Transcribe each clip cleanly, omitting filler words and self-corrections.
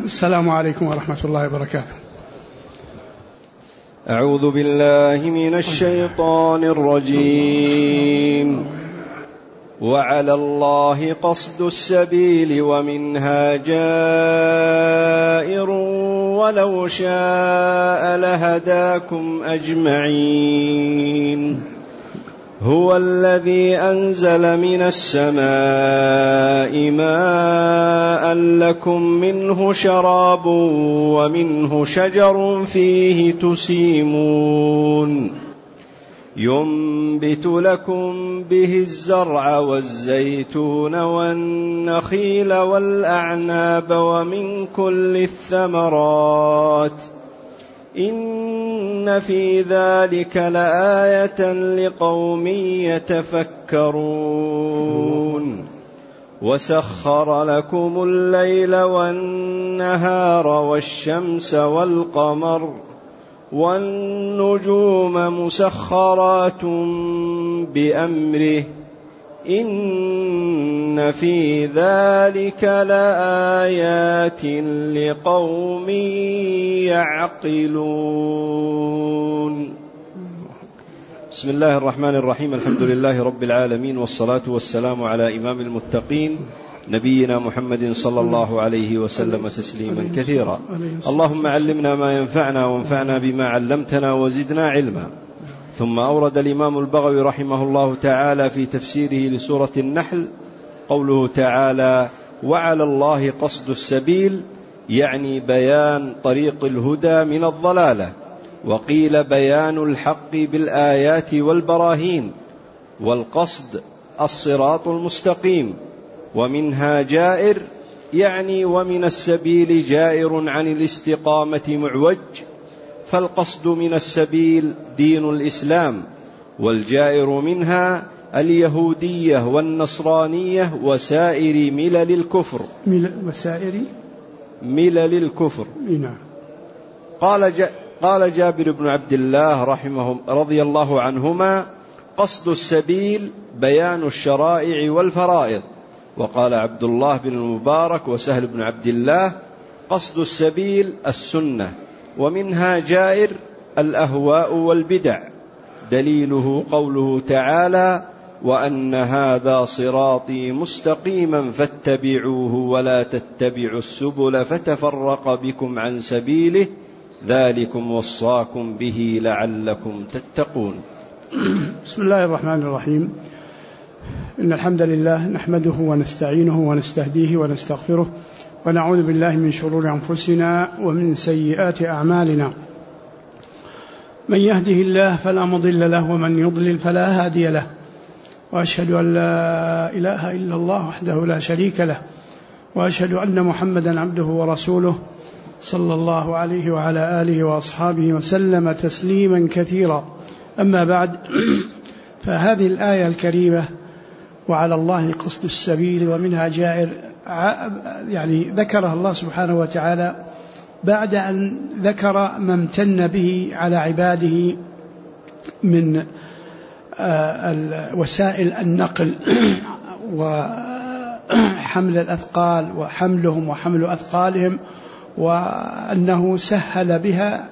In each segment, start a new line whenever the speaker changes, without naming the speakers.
السلام عليكم ورحمة الله وبركاته.
أعوذ بالله من الشيطان الرجيم. وعلى الله قصد السبيل ومنها جائر ولو شاء لهداكم أجمعين. هو الذي أنزل من السماء ماء لكم منه شراب ومنه شجر فيه تسيمون ينبت لكم به الزرع والزيتون والنخيل والأعناب ومن كل الثمرات إن في ذلك لآية لقوم يتفكرون. وسخر لكم الليل والنهار والشمس والقمر والنجوم مسخرات بأمره إن في ذلك لآيات لقوم يعقلون. بسم الله الرحمن الرحيم. الحمد لله رب العالمين، والصلاة والسلام على إمام المتقين نبينا محمد صلى الله عليه وسلم تسليما كثيرا. اللهم علمنا ما ينفعنا وانفعنا بما علمتنا وزدنا علما. ثم أورد الإمام البغوي رحمه الله تعالى في تفسيره لسورة النحل قوله تعالى: وعلى الله قصد السبيل، يعني بيان طريق الهدى من الضلالة، وقيل بيان الحق بالآيات والبراهين، والقصد الصراط المستقيم. ومنها جائر، يعني ومن السبيل جائر عن الاستقامة معوج، فالقصد من السبيل دين الإسلام، والجائر منها اليهودية والنصرانية وسائر ملل الكفر. ملل الكفر. قال جابر بن عبد الله رضي الله عنهما: قصد السبيل بيان الشرائع والفرائض. وقال عبد الله بن المبارك وسهل بن عبد الله: قصد السبيل السنة. ومنها جائر الأهواء والبدع. دليله قوله تعالى: وأن هذا صراطي مستقيما فاتبعوه ولا تتبعوا السبل فتفرق بكم عن سبيله ذلكم وصاكم به لعلكم تتقون.
بسم الله الرحمن الرحيم. إن الحمد لله نحمده ونستعينه ونستهديه ونستغفره، ونعوذ بالله من شرور أنفسنا ومن سيئات أعمالنا. من يهده الله فلا مضل له، ومن يضلل فلا هادي له، وأشهد أن لا إله إلا الله وحده لا شريك له، وأشهد أن محمدا عبده ورسوله صلى الله عليه وعلى آله وأصحابه وسلم تسليما كثيرا. أما بعد، فهذه الآية الكريمة وعلى الله قصد السبيل ومنها جائر، يعني ذكرها الله سبحانه وتعالى بعد أن ذكر ما امتن به على عباده من وسائل النقل وحمل الأثقال وحملهم وحمل أثقالهم، وأنه سهل بها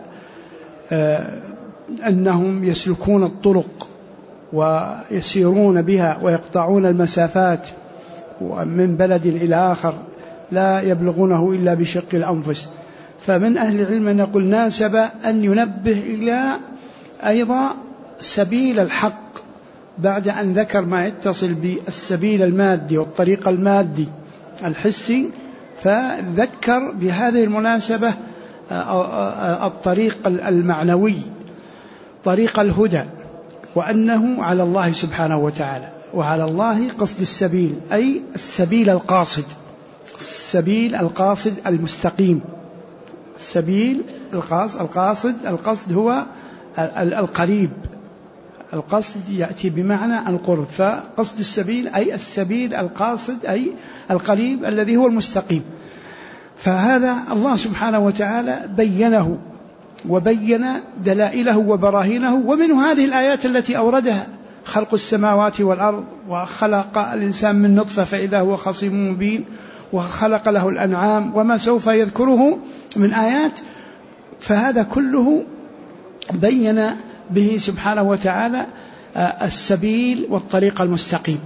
أنهم يسلكون الطرق ويسيرون بها ويقطعون المسافات من بلد إلى آخر لا يبلغونه إلا بشق الأنفس. فمن أهل العلم نقول ناسب أن ينبه إلى أيضا سبيل الحق بعد أن ذكر ما يتصل بالسبيل المادي والطريق المادي الحسي، فذكر بهذه المناسبة الطريق المعنوي، طريق الهدى، وأنه على الله سبحانه وتعالى. وعلى الله قصد السبيل، أي السبيل القاصد، السبيل القاصد المستقيم. السبيل القاصد هو القريب، القصد يأتي بمعنى القرب، فقصد السبيل أي السبيل القاصد أي القريب الذي هو المستقيم. فهذا الله سبحانه وتعالى بينه وبين دلائله وبراهينه، ومنه هذه الآيات التي أوردها: خلق السماوات والأرض، وخلق الإنسان من نطفة فإذا هو خصيم مبين، وخلق له الأنعام وما سوف يذكره من آيات، فهذا كله بين به سبحانه وتعالى السبيل والطريق المستقيم.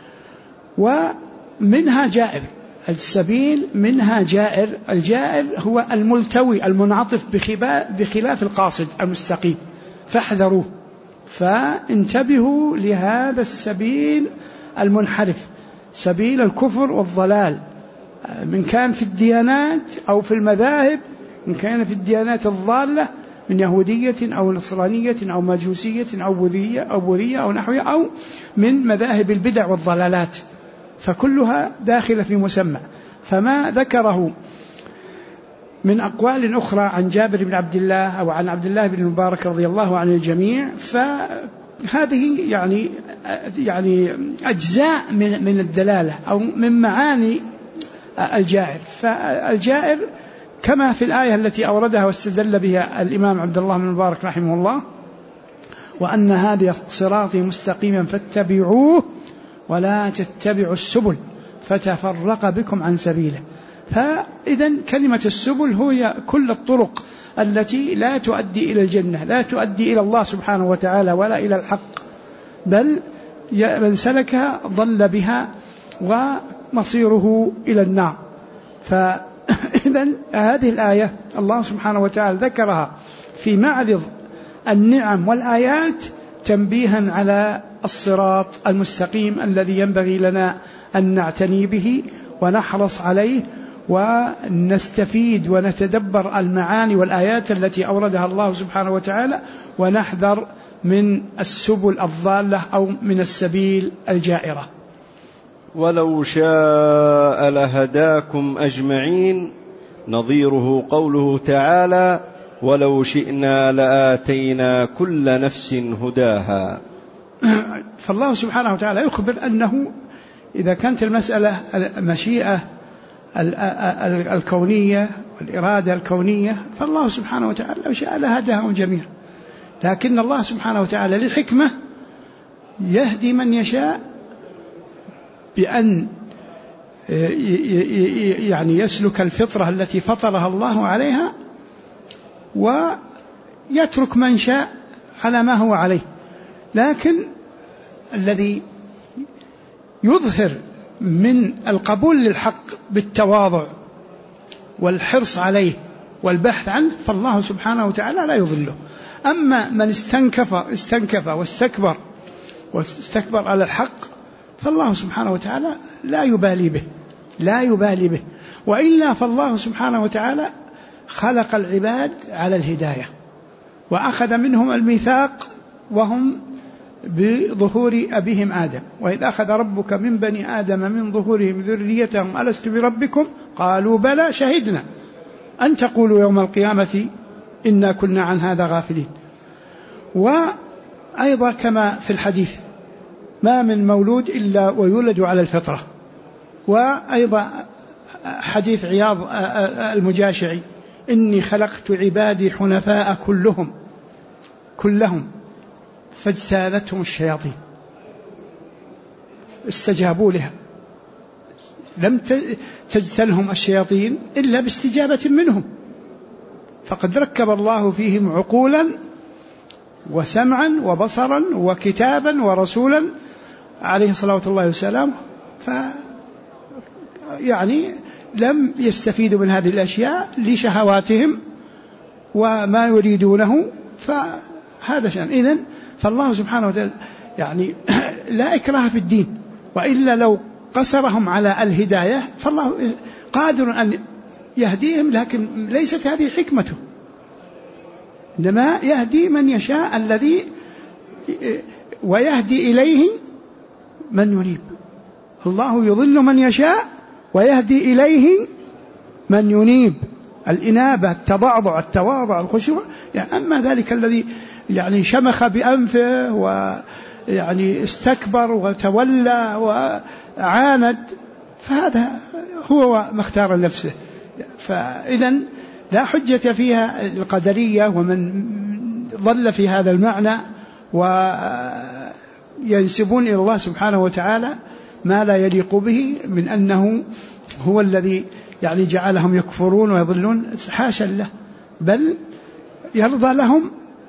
ومنها جائر، السبيل منها جائر. الجائر هو الملتوي المنعطف بخلاف القاصد المستقيم، فاحذروه، فانتبهوا لهذا السبيل المنحرف، سبيل الكفر والضلال، من كان في الديانات أو في المذاهب، من كان في الديانات الضالة من يهودية أو نصرانية أو مجوسية أو بوذية أو نحوها، أو من مذاهب البدع والضلالات، فكلها داخلة في مسمى. فما ذكره من أقوال أخرى عن جابر بن عبد الله أو عن عبد الله بن المبارك رضي الله عن الجميع، فهذه يعني أجزاء من الدلالة أو من معاني الجائر. فالجائر كما في الآية التي أوردها واستدل بها الإمام عبد الله بن المبارك رحمه الله: وأن هذه صراطي مستقيما فاتبعوه ولا تتبعوا السبل فتفرق بكم عن سبيله. فإذا كلمة السبل هي كل الطرق التي لا تؤدي إلى الجنة، لا تؤدي إلى الله سبحانه وتعالى ولا إلى الحق، بل من سلكها ضل بها ومصيره إلى النار. فإذا هذه الآية الله سبحانه وتعالى ذكرها في معرض النعم والآيات تنبيها على الصراط المستقيم الذي ينبغي لنا أن نعتني به ونحرص عليه ونستفيد ونتدبر المعاني والآيات التي أوردها الله سبحانه وتعالى، ونحذر من السبل الضالة أو من السبيل الجائرة.
ولو شاء لهداكم أجمعين، نظيره قوله تعالى: ولو شئنا لآتينا كل نفس هداها.
فالله سبحانه وتعالى يخبر أنه إذا كانت المسألة المشيئة الكونية والإرادة الكونية، فالله سبحانه وتعالى لو شاء لهداهم جميعا، لكن الله سبحانه وتعالى للحكمة يهدي من يشاء بأن يعني يسلك الفطرة التي فطرها الله عليها، ويترك من شاء على ما هو عليه. لكن الذي يظهر من القبول للحق بالتواضع والحرص عليه والبحث عنه، فالله سبحانه وتعالى لا يضله. أما من استنكف واستكبر على الحق، فالله سبحانه وتعالى لا يبالي به. وإلا فالله سبحانه وتعالى خلق العباد على الهداية، وأخذ منهم الميثاق وهم بظهور أبيهم آدم: وإذ أخذ ربك من بني آدم من ظهورهم ذريتهم ألست بربكم قالوا بلى شهدنا أن تقولوا يوم القيامة إنا كنا عن هذا غافلين. وأيضا كما في الحديث: ما من مولود إلا ويولد على الفطرة. وأيضا حديث عياض المجاشعي: إني خلقت عبادي حنفاء كلهم فاجتالتهم الشياطين، استجابوا لها، لم تجتلهم الشياطين إلا باستجابة منهم، فقد ركب الله فيهم عقولا وسمعا وبصرا وكتابا ورسولا عليه الصلاة والسلام، يعني لم يستفيدوا من هذه الأشياء لشهواتهم وما يريدونه، فهذا شأن. إذن فالله سبحانه وتعالى يعني لا إكراه في الدين، وإلا لو قصرهم على الهداية فالله قادر أن يهديهم، لكن ليست هذه حكمته، إنما يهدي من يشاء الذي ويهدي إليه من ينيب. الله يضل من يشاء ويهدي إليه من ينيب، الإنابة، التضعضع، التواضع، الخشوع. يعني أما ذلك الذي يعني شمخ بأنفه ويعني استكبر وتولى وعاند، فهذا هو ما اختار نفسه. فإذا لا حجة فيها القدرية ومن ضل في هذا المعنى وينسبون إلى الله سبحانه وتعالى ما لا يليق به من أنه هو الذي يعني جعلهم يكفرون ويضلون؟ حاشا له، بل يرضى لهم،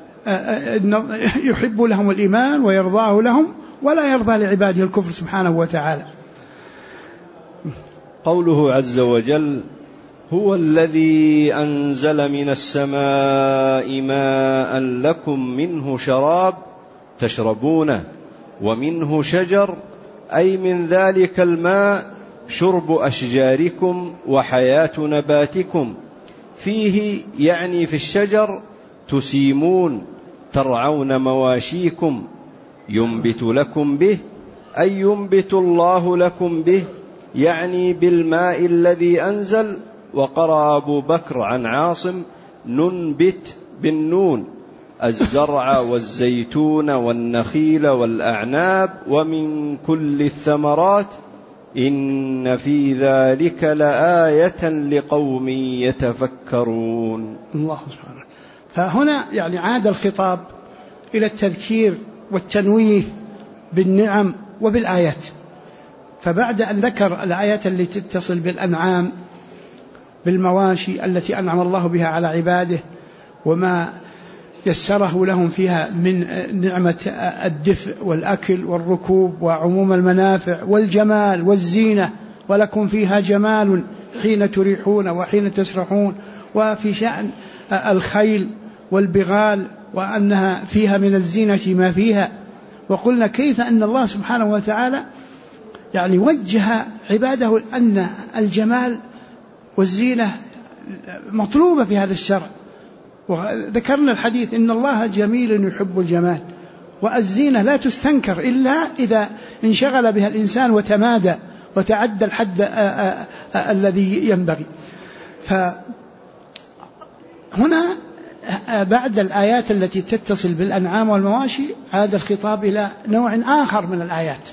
يحب لهم الإيمان ويرضاه لهم، ولا يرضى لعباده الكفر سبحانه وتعالى.
قوله عز وجل: هو الذي أنزل من السماء ماء لكم منه شراب تشربونه ومنه شجر، أي من ذلك الماء شرب أشجاركم وحياة نباتكم، فيه يعني في الشجر تسيمون ترعون مواشيكم، ينبت لكم به، أي ينبت الله لكم به، يعني بالماء الذي أنزل. وقرأ أبو بكر عن عاصم: ننبت بالنون الزرع والزيتون والنخيل والأعناب ومن كل الثمرات إن في ذلك لآية لقوم يتفكرون.
الله سبحانه. فهنا يعني عاد الخطاب إلى التذكير والتنويه بالنعم وبالآيات. فبعد أن ذكر الآيات التي تتصل بالأنعام بالمواشي التي أنعم الله بها على عباده وما يسره لهم فيها من نعمة الدفء والأكل والركوب وعموم المنافع والجمال والزينة، ولكم فيها جمال حين تريحون وحين تسرحون، وفي شأن الخيل والبغال وأنها فيها من الزينة ما فيها. وقلنا كيف أن الله سبحانه وتعالى يعني وجه عباده أن الجمال والزينة مطلوبة في هذا الشرع. وذكرنا الحديث: إن الله جميل يحب الجمال، والزينة لا تستنكر إلا إذا انشغل بها الإنسان وتمادى وتعدى الحد الذي ينبغي. فهنا بعد الآيات التي تتصل بالأنعام والمواشي عاد الخطاب إلى نوع آخر من الآيات،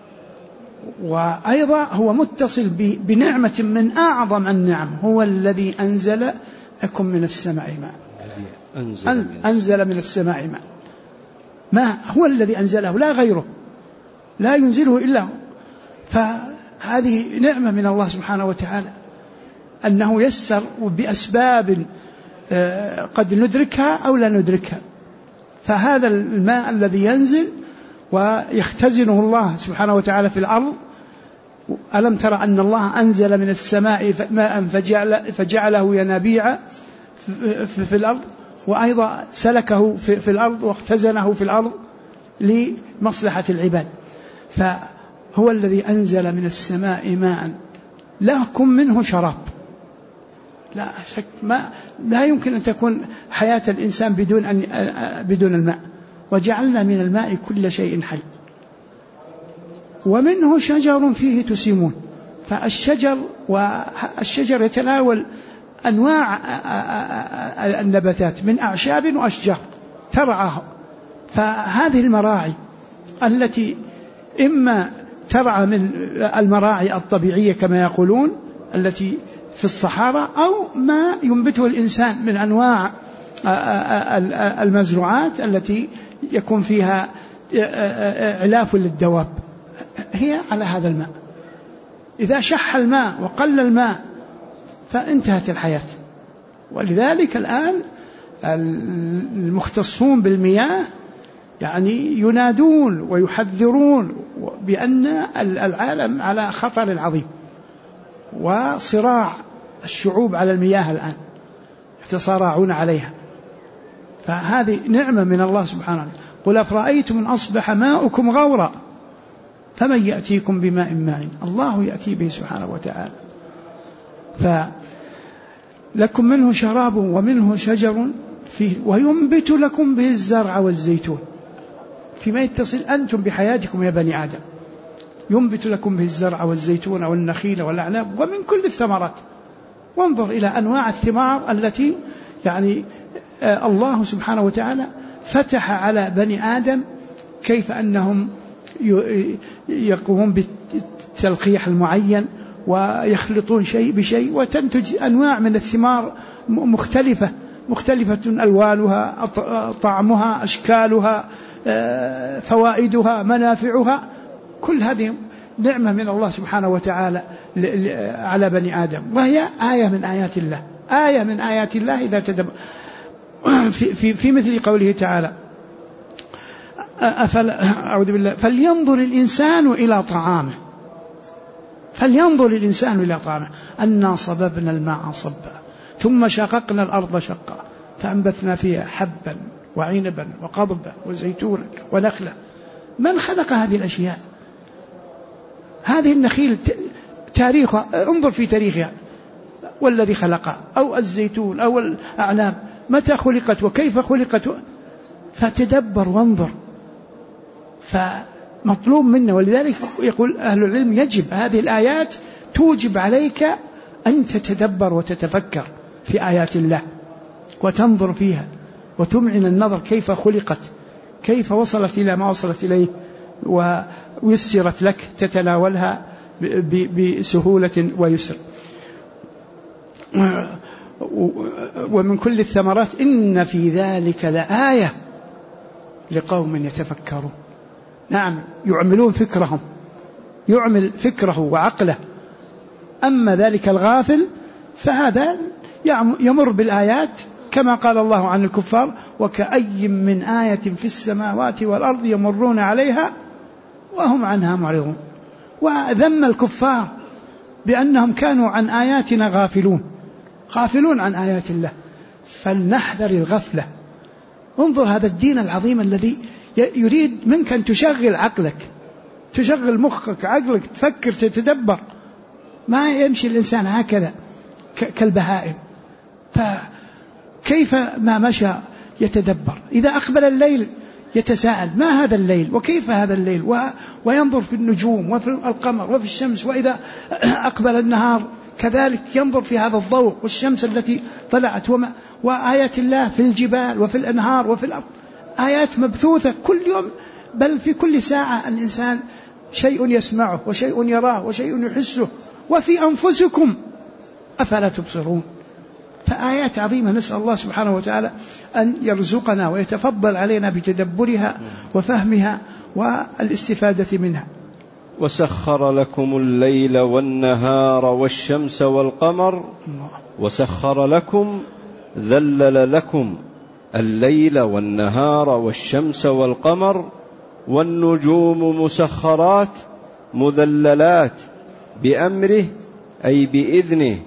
وأيضا هو متصل بنعمة من أعظم النعم: هو الذي أنزل لكم من السماء ماء. أنزل من السماء ماء، ما هو الذي أنزله، لا غيره، لا ينزله إلا هو. فهذه نعمة من الله سبحانه وتعالى أنه يسر بأسباب قد ندركها أو لا ندركها. فهذا الماء الذي ينزل ويختزنه الله سبحانه وتعالى في الأرض. ألم ترى أن الله أنزل من السماء ماء فجعله ينابيع في الأرض، وأيضا سلكه في الأرض واختزنه في الأرض لمصلحة العباد. فهو الذي أنزل من السماء ماء لكم منه شراب. لا شك لا يمكن أن تكون حياة الإنسان بدون الماء. وجعلنا من الماء كل شيء حي ومنه شجر فيه تسيمون. والشجر يتناول أنواع النباتات من أعشاب وأشجار ترعاها. فهذه المراعي التي إما ترعى من المراعي الطبيعية كما يقولون التي في الصحراء، أو ما ينبته الإنسان من أنواع المزروعات التي يكون فيها علاف للدواب، هي على هذا الماء. إذا شح الماء وقل الماء فانتهت الحياة. ولذلك الآن المختصون بالمياه يعني ينادون ويحذرون بأن العالم على خطر عظيم، وصراع الشعوب على المياه الآن يتصارعون عليها. فهذه نعمة من الله سبحانه وتعالى. قل أفرأيتم إن أصبح ماؤكم غورا فمن يأتيكم بماء معين. الله يأتي به سبحانه وتعالى. فلكم منه شراب ومنه شجر فيه وينبت لكم به الزرع والزيتون، فيما يتصل أنتم بحياتكم يا بني آدم. ينبت لكم به الزرع والزيتون والنخيل والأعناب ومن كل الثمرات. وانظر إلى أنواع الثمار التي يعني الله سبحانه وتعالى فتح على بني آدم كيف أنهم يقومون بالتلقيح المعين ويخلطون شيء بشيء وتنتج أنواع من الثمار مختلفة ألوانها، طعمها، أشكالها، فوائدها، منافعها. كل هذه نعمة من الله سبحانه وتعالى على بني آدم، وهي آية من آيات الله، آية من آيات الله إذا تدبر في مثل قوله تعالى أعوذ بالله فلينظر الإنسان إلى طعامه، فلينظر الإنسان إلى طعامه أنا صببنا الماء صبا ثم شققنا الأرض شقا فأنبتنا فيها حبا وعنبا وقضبا وزيتونا ونخلا. من خلق هذه الأشياء؟ هذه النخيل تاريخها، انظر في تاريخها، والذي خلقها، أو الزيتون أو الأعناب متى خلقت وكيف خلقت، فتدبر وانظر. فمطلوب منا، ولذلك يقول أهل العلم يجب هذه الآيات توجب عليك أن تتدبر وتتفكر في آيات الله وتنظر فيها وتمعن النظر كيف خلقت، كيف وصلت إلى ما وصلت إليه ويسرت لك تتناولها بسهولة ويسر. ومن كل الثمرات إن في ذلك لآية لقوم يتفكرون. نعم، يعملون فكرهم، يعمل فكره وعقله. أما ذلك الغافل فهذا يمر بالآيات كما قال الله عن الكفار وكأي من آية في السماوات والأرض يمرون عليها وهم عنها معرضون. وذم الكفار بأنهم كانوا عن آياتنا غافلون عن آيات الله. فلنحذر الغفلة. انظر هذا الدين العظيم الذي يريد منك أن تشغل عقلك، تشغل مخك، عقلك، تفكر، تتدبر. ما يمشي الإنسان هكذا كالبهائم. فكيف ما مشى يتدبر؟ إذا أقبل الليل يتساءل ما هذا الليل وكيف هذا الليل، وينظر في النجوم وفي القمر وفي الشمس. وإذا أقبل النهار كذلك ينظر في هذا الضوء والشمس التي طلعت وآيات الله في الجبال وفي الأنهار وفي الأرض. آيات مبثوثة كل يوم، بل في كل ساعة الإنسان شيء يسمعه وشيء يراه وشيء يحسه. وفي أنفسكم أفلا تبصرون. فآيات عظيمة، نسأل الله سبحانه وتعالى أن يرزقنا ويتفضل علينا بتدبرها وفهمها والاستفادة منها.
وسخر لكم الليل والنهار والشمس والقمر وسخر لكم، ذلل لكم الليل والنهار والشمس والقمر والنجوم مسخرات مذللات بأمره أي بإذنه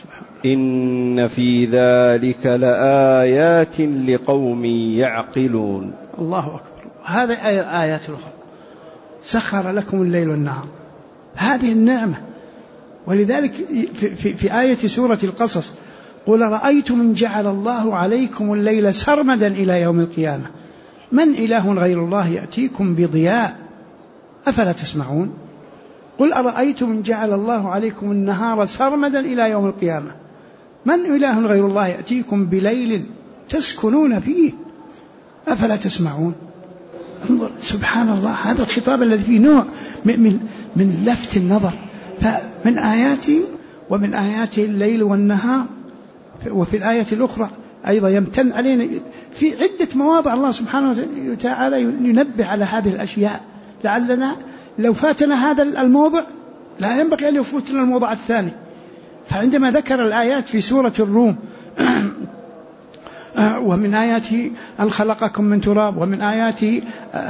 إن في ذلك لآيات لقوم يعقلون.
الله أكبر. هذه آيات أخرى. سخر لكم الليل والنهار، هذه النعمة. ولذلك في آية سورة القصص قل رأيتم إن جعل الله عليكم الليل سرمدا إلى يوم القيامة من إله غير الله يأتيكم بضياء أفلا تسمعون. قل أرأيتم إن جعل الله عليكم النهار سرمدا إلى يوم القيامة من إله غير الله يأتيكم بليل تسكنون فيه أفلا تسمعون. انظر سبحان الله، هذا الخطاب الذي فيه نوع من لفت النظر. فمن آياته ومن آياته الليل والنهار. وفي الآية الأخرى أيضا يمتن علينا في عدة مواضع الله سبحانه وتعالى ينبه على هذه الأشياء، لعلنا لو فاتنا هذا الموضع لا ينبغي أن يفوتنا الموضع الثاني. فعندما ذكر الآيات في سورة الروم ومن آياته أن خلقكم من تراب، ومن آياته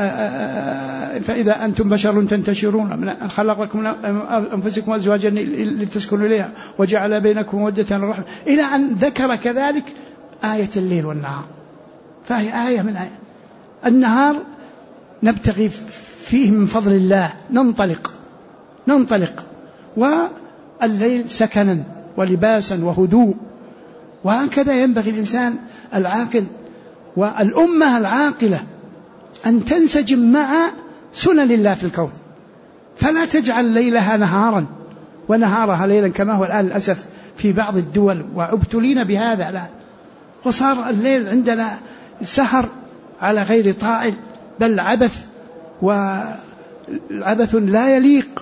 فإذا أنتم بشر تنتشرون، أن خلقكم أنفسكم أزواجا لتسكنوا إليها وجعل بينكم مودة ورحمة، إلى أن ذكر كذلك آية الليل والنهار. فهي آية من آية النهار نبتغي فيه من فضل الله، ننطلق والليل سكنا ولباسا وهدوء. وهكذا ينبغي الإنسان العاقل والأمة العاقلة أن تنسجم مع سنن الله في الكون، فلا تجعل ليلها نهارا ونهارها ليلا كما هو الآن للأسف في بعض الدول، وابتلينا بهذا الآن. وصار الليل عندنا سهر على غير طائل، بل عبث، وعبث لا يليق،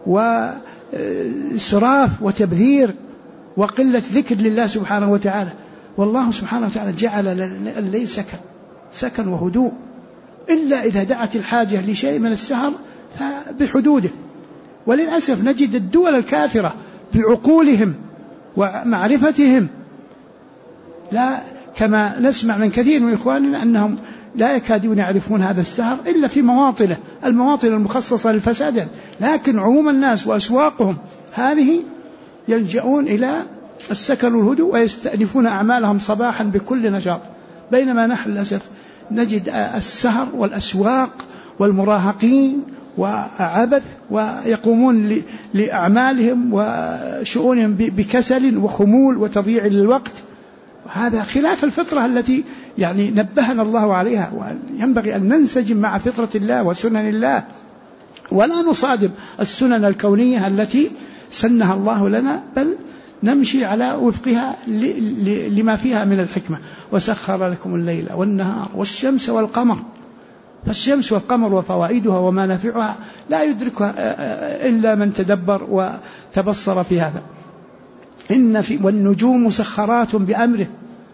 وإسراف وتبذير وقلة ذكر لله سبحانه وتعالى. والله سبحانه وتعالى جعل الليل سكن وهدوء، إلا إذا دعت الحاجة لشيء من السهر فبحدوده. وللأسف نجد الدول الكافرة بعقولهم ومعرفتهم لا، كما نسمع من كثير من إخواننا أنهم لا يكادون يعرفون هذا السهر إلا في مواطنه، المواطن المخصصة للفساد، لكن عموم الناس وأسواقهم هذه يلجؤون إلى السكن والهدوء ويستأنفون أعمالهم صباحا بكل نشاط، بينما نحن للأسف نجد السهر والأسواق والمراهقين وعبث، ويقومون لأعمالهم وشؤونهم بكسل وخمول وتضييع للوقت. هذا خلاف الفطرة التي يعني نبهنا الله عليها، وينبغي أن ننسجم مع فطرة الله وسنن الله، ولا نصادم السنن الكونية التي سنها الله لنا، بل نمشي على وفقها لما فيها من الحكمة. وسخر لكم الليل والنهار والشمس والقمر، فالشمس والقمر وفوائدها ومنافعها لا يدركها إلا من تدبر وتبصر في هذا. والنجوم مسخرات بأمره،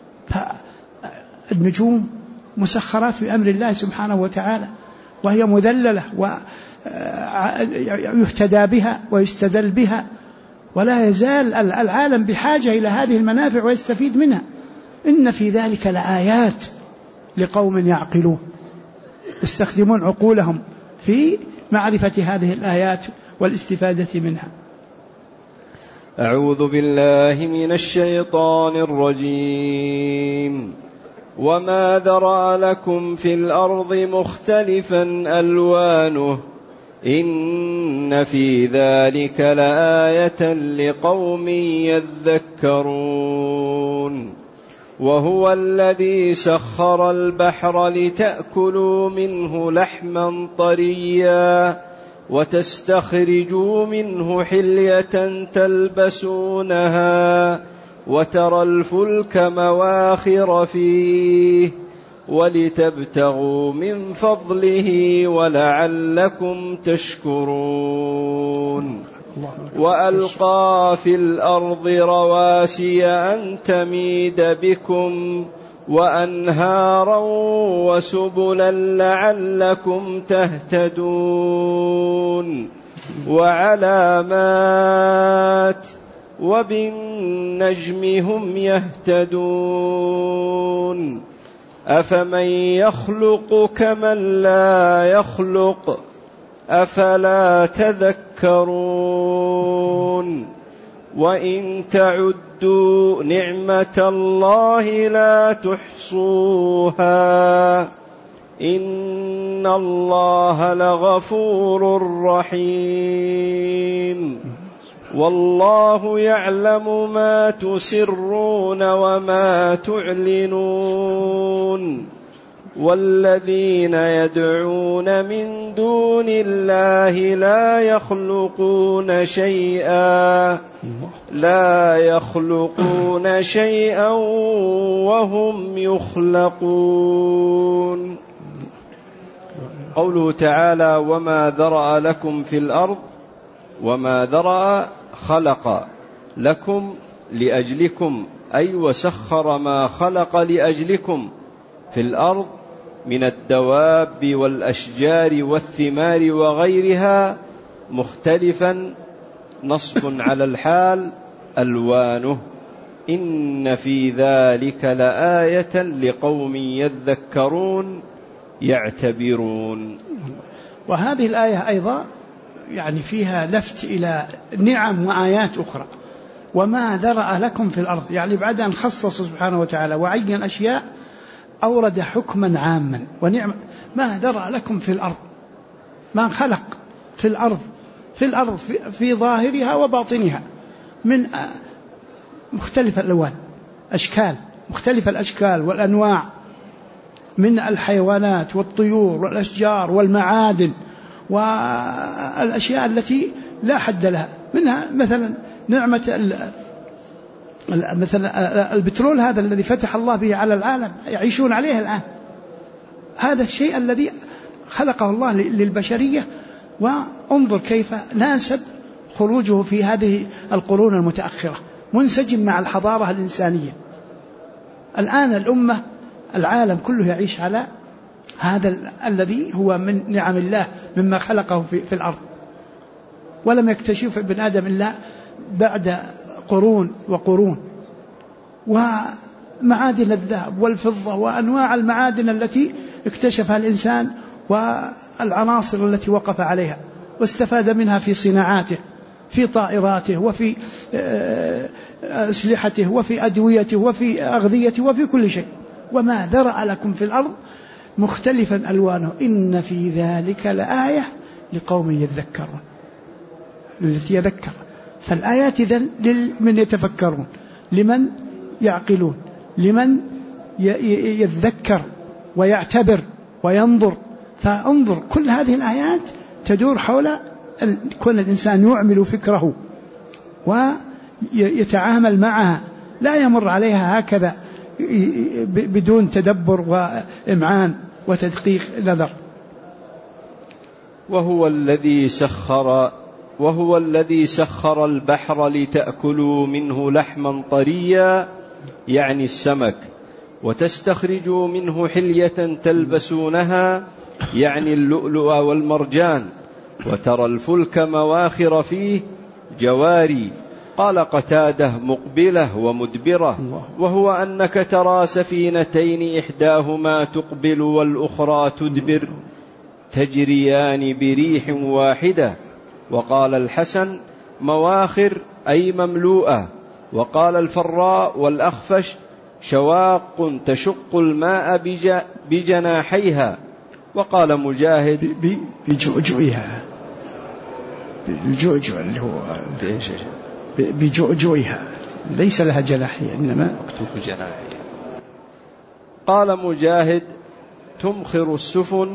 فالنجوم مسخرات بأمر الله سبحانه وتعالى، وهي مذللة ويهتدى بها ويستدل بها، ولا يزال العالم بحاجة إلى هذه المنافع ويستفيد منها. إن في ذلك لآيات لقوم يعقلون، يستخدمون عقولهم في معرفة هذه الآيات والاستفادة منها.
أعوذ بالله من الشيطان الرجيم. وما ذرأ لكم في الأرض مختلفا ألوانه إن في ذلك لآية لقوم يذكرون. وهو الذي سخر البحر لتأكلوا منه لحما طريا وتستخرجوا منه حلية تلبسونها وترى الفلك مواخر فيه ولتبتغوا من فضله ولعلكم تشكرون. وألقى في الأرض رواسي أن تميد بكم وأنهارا وسبلا لعلكم تهتدون وعلامات وبالنجم هم يهتدون. أفمن يخلق كمن لا يخلق أفلا تذكرون. وإن تعدوا نعمة الله لا تحصوها إن الله لغفور رحيم. والله يعلم ما تسرون وما تعلنون. والذين يدعون من دون الله لا يخلقون شيئا وهم يخلقون. قوله تعالى وما ذرأ لكم في الأرض، وما ذرأ خلق لكم لأجلكم، أي وسخر ما خلق لأجلكم في الأرض من الدواب والأشجار والثمار وغيرها مختلفا، نصب على الحال ألوانه إن في ذلك لآية لقوم يذكرون يعتبرون.
وهذه الآية أيضا يعني فيها لفت إلى نعم وآيات أخرى. وما ذرأ لكم في الأرض، يعني بعد أن خصص سبحانه وتعالى وعين أشياء أورد حكما عاما ونعم. ما ذرأ لكم في الأرض، ما خلق في الأرض في ظاهرها وباطنها من مختلف الألوان، أشكال مختلف الأشكال والأنواع، من الحيوانات والطيور والأشجار والمعادن والأشياء التي لا حد لها. منها مثلا نعمة مثلا البترول هذا الذي فتح الله به على العالم يعيشون عليه الآن. هذا الشيء الذي خلقه الله للبشرية، وانظر كيف ناسب خروجه في هذه القرون المتأخرة، منسجم مع الحضارة الإنسانية. الآن العالم كله يعيش على هذا الذي هو من نعم الله مما خلقه في الأرض. ولم يكتشف ابن آدم إلا بعد قرون وقرون. ومعادن الذهب والفضة وأنواع المعادن التي اكتشفها الإنسان والعناصر التي وقف عليها واستفاد منها في صناعاته، في طائراته وفي أسلحته وفي أدويته وفي أغذيته وفي كل شيء. وما ذرأ لكم في الأرض مختلفا ألوانه إن في ذلك لآية لقوم يذكرون، التي يذكر. فالآيات إذن لمن يتفكرون، لمن يعقلون، لمن يذكر ويعتبر وينظر. فانظر، كل هذه الآيات تدور حول كون الإنسان يعمل فكره ويتعامل معها، لا يمر عليها هكذا بدون تدبر وإمعان وتدقيق نظر.
وهو الذي سخر البحر لتأكلوا منه لحما طريا، يعني السمك، وتستخرجوا منه حلية تلبسونها، يعني اللؤلؤ والمرجان، وترى الفلك مواخر فيه جواري. قال قتادة: مقبلة ومدبرة، وهو أنك ترى سفينتين إحداهما تقبل والأخرى تدبر تجريان بريح واحدة. وقال الحسن: مواخر أي مملوءة. وقال الفراء والأخفش: شواق تشق الماء بجناحيها. وقال مجاهد:
بجؤجؤها، الجؤجؤ اللي هو بجؤجؤها، ليس لها جناحية إنما مكتوب جناحية.
قال مجاهد: تمخر السفن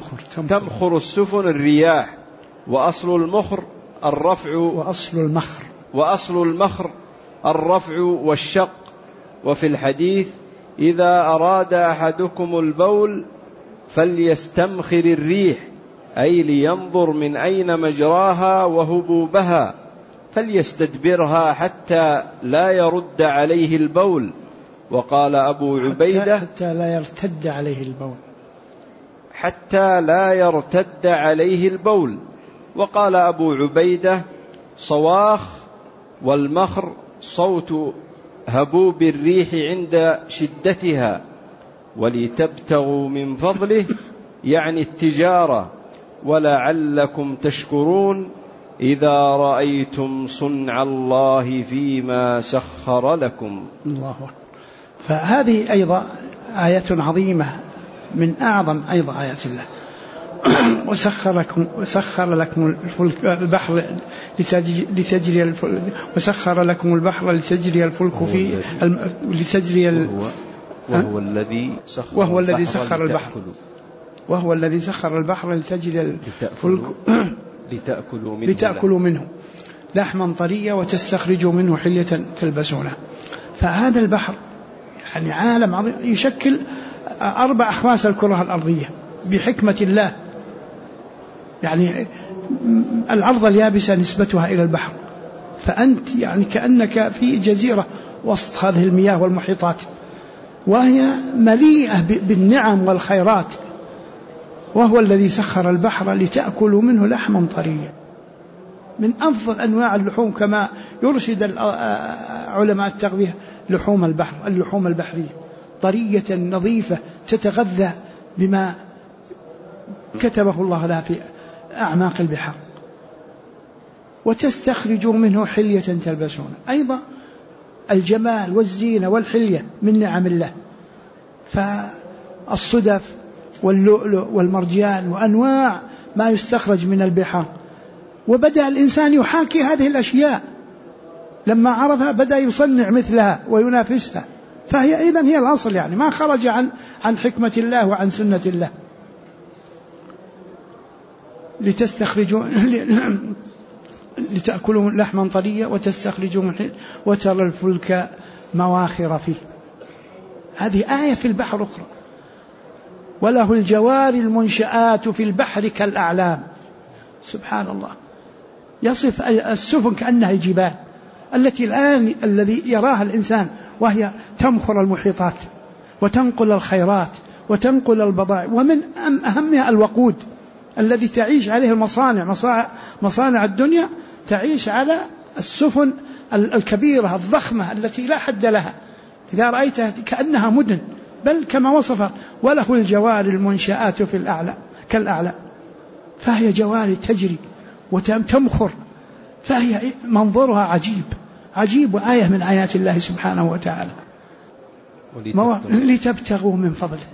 الرياح، وأصل المخر الرفع، وأصل المخر الرفع والشق. وفي الحديث: إذا أراد أحدكم البول فليستمخر الريح، أي لينظر من أين مجراها وهبوبها، فليستدبرها حتى لا يرد عليه البول. وقال أبو عبيدة:
حتى لا
يرتد عليه البول. وقال أبو عبيدة: صواخ والمخر صوت هبوب الريح عند شدتها، ولتبتغوا من فضله، يعني التجارة، ولعلكم تشكرون إذا رأيتم صنع الله فيما سخر لكم.
الله أكبر. فهذه أيضا آية عظيمة من أعظم أيضا آيات الله. وسخر لكم البحر لتجري الفلك، وسخر لكم البحر لتجري الفلك في لتجري وهو الذي سخر البحر لتجري الفلك لتأكلوا منه لحما طريا وتستخرجوا منه حلية تلبسونه. فهذا البحر يعني عالم عظيم يشكل 4/5 الكرة الأرضية بحكمة الله. يعني الأرض اليابسة نسبتها إلى البحر، فأنت يعني كأنك في جزيرة وسط هذه المياه والمحيطات، وهي مليئة بالنعم والخيرات. وهو الذي سخر البحر لتأكلوا منه لحما طريا، من أفضل أنواع اللحوم كما يرشد علماء التغذية لحوم البحر، اللحوم البحرية طرية نظيفة تتغذى بما كتبه الله لها في أعماق البحر. وتستخرجوا منه حلية تلبسون، أيضا الجمال والزينة والحلية من نعم الله. فالصدف واللؤلؤ والمرجان وأنواع ما يستخرج من البحار. وبدأ الإنسان يحاكي هذه الأشياء، لما عرفها بدأ يصنع مثلها وينافسها. فهي إذن هي الأصل، يعني ما خرج عن حكمة الله وعن سنة الله. لتستخرجوا لتأكلوا لحما طريا وتستخرجوا من وترى الفلك مواخر فيه. هذه آية في البحر أخرى. وله الجوار المنشآت في البحر كالأعلام. سبحان الله، يصف السفن كأنها الجبال التي الآن الذي يراها الإنسان، وهي تمخر المحيطات وتنقل الخيرات وتنقل البضائع، ومن أهمها الوقود الذي تعيش عليه المصانع، مصانع الدنيا تعيش على السفن الكبيرة الضخمة التي لا حد لها، إذا رأيتها كأنها مدن، بل كما وصف وله الجوار المنشآت في الأعلى كالأعلى، فهي جوار تجري وتمخر، فهي منظرها عجيب وآية من آيات الله سبحانه وتعالى. لتبتغوا من فضله،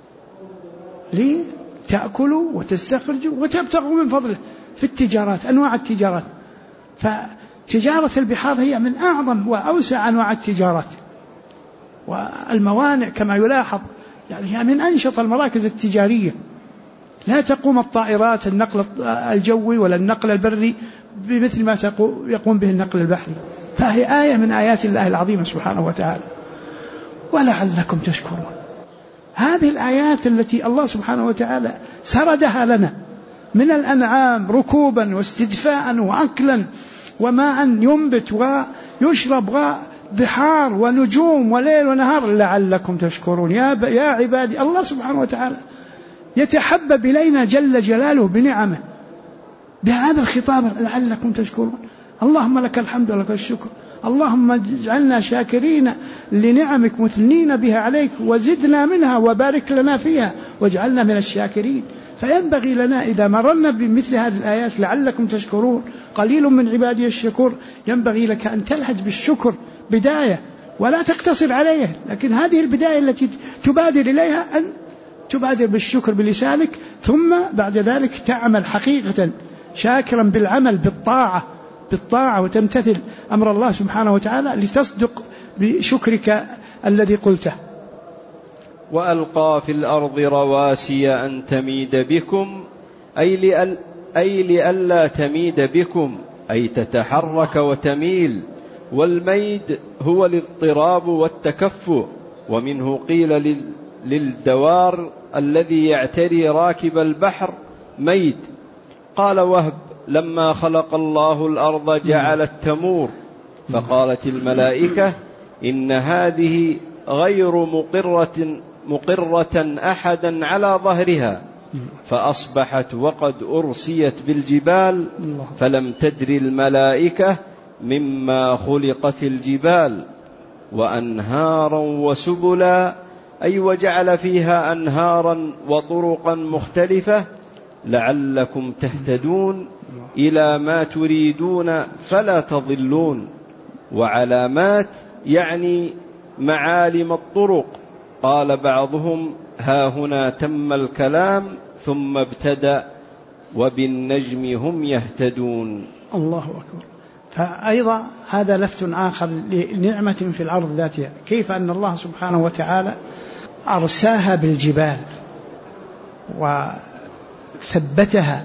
لتأكلوا وتستخرجوا وتبتغوا من فضله في التجارات، أنواع التجارات. فتجارة البحار هي من أعظم وأوسع أنواع التجارات، والموانئ كما يلاحظ يعني هي من أنشط المراكز التجارية. لا تقوم الطائرات النقل الجوي ولا النقل البري بمثل ما يقوم به النقل البحري، فهي آية من آيات الله العظيمة سبحانه وتعالى. ولعلكم تشكرون، هذه الآيات التي الله سبحانه وتعالى سردها لنا من الأنعام ركوبا واستدفاء وأكلا وماء ينبت ويشرب وبحار ونجوم وليل ونهار، لعلكم تشكرون. يا عبادي، الله سبحانه وتعالى يتحبب إلينا جل جلاله بنعمه بهذا الخطاب، لعلكم تشكرون. اللهم لك الحمد ولك الشكر، اللهم اجعلنا شاكرين لنعمك مثنين بها عليك، وزدنا منها وبارك لنا فيها واجعلنا من الشاكرين. فينبغي لنا إذا مررنا بمثل هذه الآيات لعلكم تشكرون، قليل من عبادي الشكور، ينبغي لك أن تلهج بالشكر بداية ولا تقتصر عليه، لكن هذه البداية التي تبادر إليها أن تبادر بالشكر بلسانك، ثم بعد ذلك تعمل حقيقة شاكرا بالعمل بالطاعة وتمتثل أمر الله سبحانه وتعالى لتصدق بشكرك الذي قلته.
وألقى في الأرض رواسي أن تميد بكم، أي لئلا تميد بكم، أي تتحرك وتميل. والميد هو الاضطراب والتكفؤ، ومنه قيل للدوار الذي يعتري راكب البحر ميد. قال وهب: لما خلق الله الأرض جعلت تمور، فقالت الملائكة: إن هذه غير مقرة أحدا على ظهرها، فأصبحت وقد أرسيت بالجبال، فلم تدر الملائكة مما خلقت الجبال. وأنهارا وسبلا، أي وجعل فيها أنهارا وطرقا مختلفة لعلكم تهتدون إلى ما تريدون فلا تضلون. وعلامات يعني معالم الطرق. قال بعضهم: ها هنا تم الكلام ثم ابتدأ وبالنجم هم يهتدون.
الله أكبر. فأيضا هذا لفت آخر لنعمة في الأرض ذاتها، كيف أن الله سبحانه وتعالى أرساها بالجبال وثبتها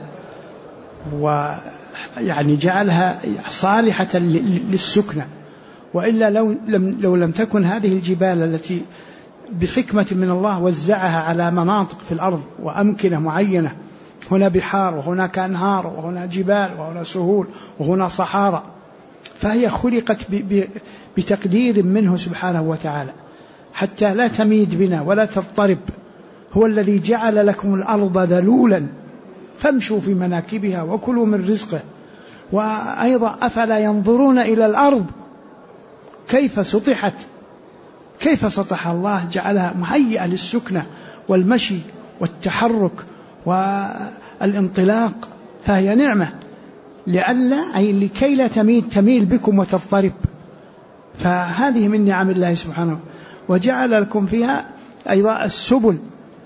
ويعني جعلها صالحة للسكنة. وإلا لو لم تكن هذه الجبال التي بحكمة من الله وزعها على مناطق في الأرض وأمكنة معينة، هنا بحار وهناك أنهار وهنا جبال وهنا سهول وهنا صحارى، فهي خلقت بتقدير منه سبحانه وتعالى حتى لا تميد بنا ولا تضطرب. هو الذي جعل لكم الأرض ذلولا فامشوا في مناكبها وكلوا من رزقه. وأيضا أفلا ينظرون إلى الأرض كيف سطحت، كيف سطح الله، جعلها مهيئة للسكنة والمشي والتحرك والانطلاق، فهي نعمة لئلا أي لكي لا تميل بكم وتضطرب. فهذه من نعم الله سبحانه. وجعل لكم فيها أيضا السبل،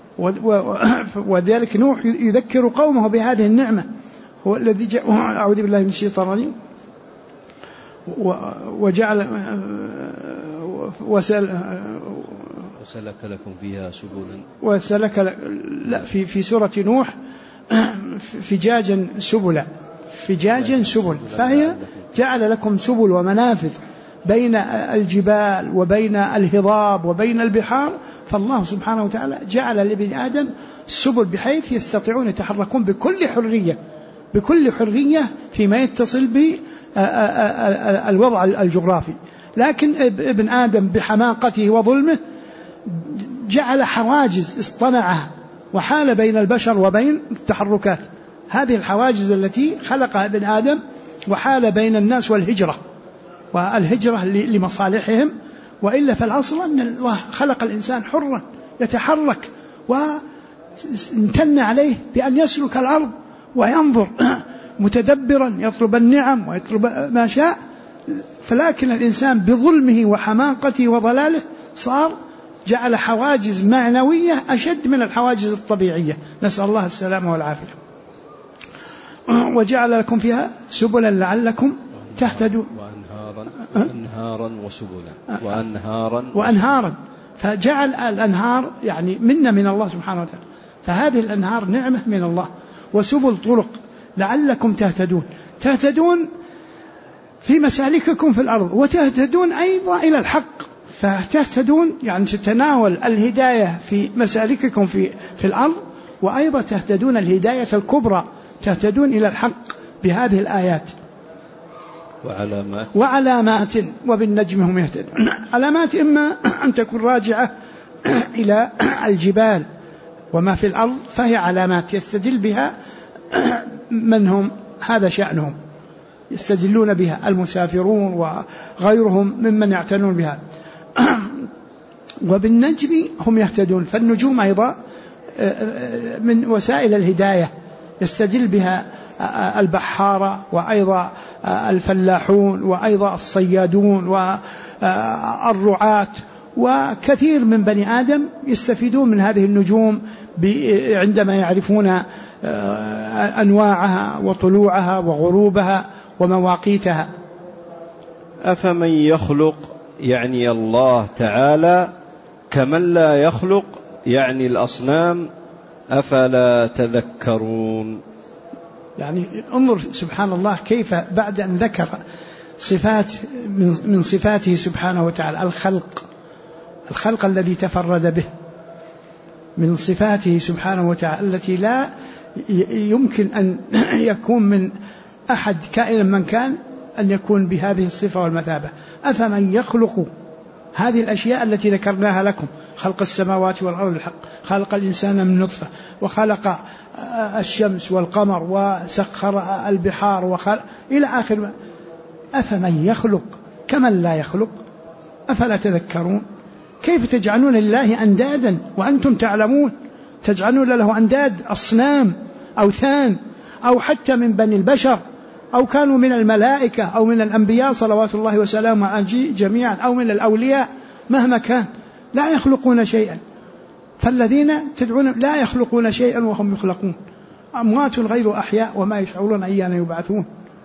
وذلك نوح يذكر قومه بهذه النعمة. هو الذي أعوذ بالله من الشيطان الرجيم. وجعل
وسلك لكم فيها سبلا،
وسلك لا في سورة نوح فجاجا سبلا، فجاجا سبل، فهي جعل لكم سبل ومنافذ بين الجبال وبين الهضاب وبين البحار. فالله سبحانه وتعالى جعل لبني آدم السبل بحيث يستطيعون يتحركون بكل حرية فيما يتصل بالوضع الجغرافي. لكن ابن آدم بحماقته وظلمه جعل حواجز اصطنعها وحال بين البشر وبين التحركات، هذه الحواجز التي خلقها ابن آدم وحال بين الناس والهجرة لمصالحهم. وإلا فالأصل أن الله خلق الإنسان حرا يتحرك، وامتن عليه بأن يسلك الأرض وينظر متدبرا يطلب النعم ويطلب ما شاء. فلكن الإنسان بظلمه وحماقته وضلاله صار جعل حواجز معنوية أشد من الحواجز الطبيعية، نسأل الله السلامة والعافية. وجعل لكم فيها سبلا لعلكم تهتدون،
وأنهارا وسبلا
وأنهارا. فجعل الأنهار يعني منا من الله سبحانه وتعالى، فهذه الأنهار نعمة من الله، وسبل طرق لعلكم تهتدون في مسالككم في الأرض، وتهتدون أيضا إلى الحق. فتهتدون يعني تتناول الهداية في مسالككم في الأرض، وأيضا تهتدون الهداية الكبرى، تهتدون إلى الحق بهذه الآيات. وعلامات وبالنجم هم يهتدون. علامات إما أن تكون راجعة إلى الجبال وما في الأرض، فهي علامات يستدل بها من هم هذا شأنهم، يستدلون بها المسافرون وغيرهم ممن يعتنون بها. وبالنجم هم يهتدون، فالنجوم أيضا من وسائل الهداية يستدل بها البحارة، وأيضا الفلاحون، وأيضا الصيادون، والرعاة، وكثير من بني آدم يستفيدون من هذه النجوم عندما يعرفون أنواعها وطلوعها وغروبها ومواقيتها.
أفمن يخلق يعني الله تعالى كمن لا يخلق يعني الأصنام، أفلا تذكرون.
يعني انظر سبحان الله كيف بعد أن ذكر صفات من صفاته سبحانه وتعالى، الخلق الذي تفرد به، من صفاته سبحانه وتعالى التي لا يمكن أن يكون من أحد كائن من كان أن يكون بهذه الصفة والمثابة. أفمن يخلق هذه الأشياء التي ذكرناها لكم، خلق السماوات والأرض بالحق، خلق الإنسان من نطفة، وخلق الشمس والقمر، وسخر البحار إلى آخر. أفمن يخلق كمن لا يخلق أفلا تذكرون. كيف تجعلون لله أندادا وأنتم تعلمون؟ تجعلون له أنداد، أصنام، أوثان، أو حتى من بني البشر، أو كانوا من الملائكة أو من الأنبياء صلوات الله وسلامه عليهم جميعا، أو من الأولياء، مهما كان لا يخلقون شيئا. فالذين تدعون لا يخلقون شيئا وهم يخلقون، أموات غير أحياء وما يشعرون أيان يبعثون.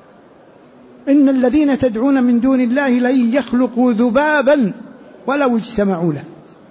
إن الذين تدعون من دون الله لن يخلقوا ذبابا ولو اجتمعوا له.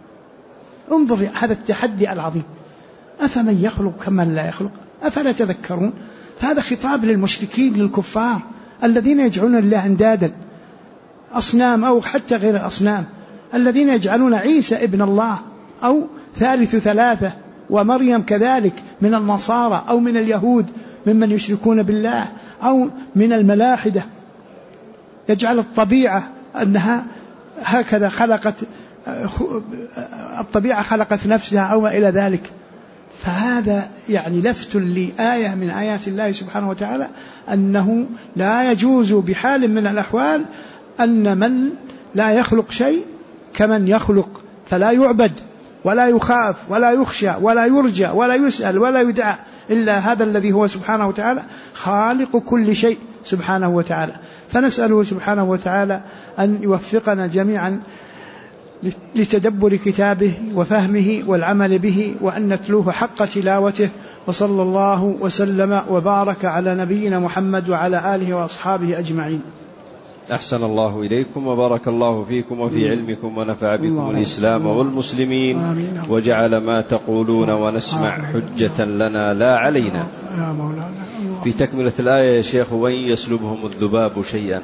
انظر هذا التحدي العظيم، أفمن يخلق كمن لا يخلق أفلا تذكرون. فهذا خطاب للمشركين للكفار الذين يجعلون الله أندادا، أصنام أو حتى غير الأصنام، الذين يجعلون عيسى ابن الله أو ثالث ثلاثة، ومريم كذلك من النصارى أو من اليهود ممن يشركون بالله، أو من الملاحدة، يجعل الطبيعة أنها هكذا خلقت، الطبيعة خلقت نفسها أو ما إلى ذلك. فهذا يعني لفت لآية من آيات الله سبحانه وتعالى أنه لا يجوز بحال من الأحوال أن من لا يخلق شيء كمن يخلق، فلا يعبد ولا يخاف ولا يخشى ولا يرجى ولا يسأل ولا يدعى إلا هذا الذي هو سبحانه وتعالى خالق كل شيء سبحانه وتعالى. فنسأله سبحانه وتعالى أن يوفقنا جميعا لتدبر كتابه وفهمه والعمل به، وأن نتلوه حق تلاوته. وصلى الله وسلم وبارك على نبينا محمد وعلى آله وأصحابه أجمعين.
أحسن الله إليكم وبارك الله فيكم وفي علمكم، ونفع بكم الإسلام والمسلمين، وجعل ما تقولون ونسمع حجة لنا لا علينا. في تكملة الآية يا شيخ: وإن يسلبهم الذباب شيئا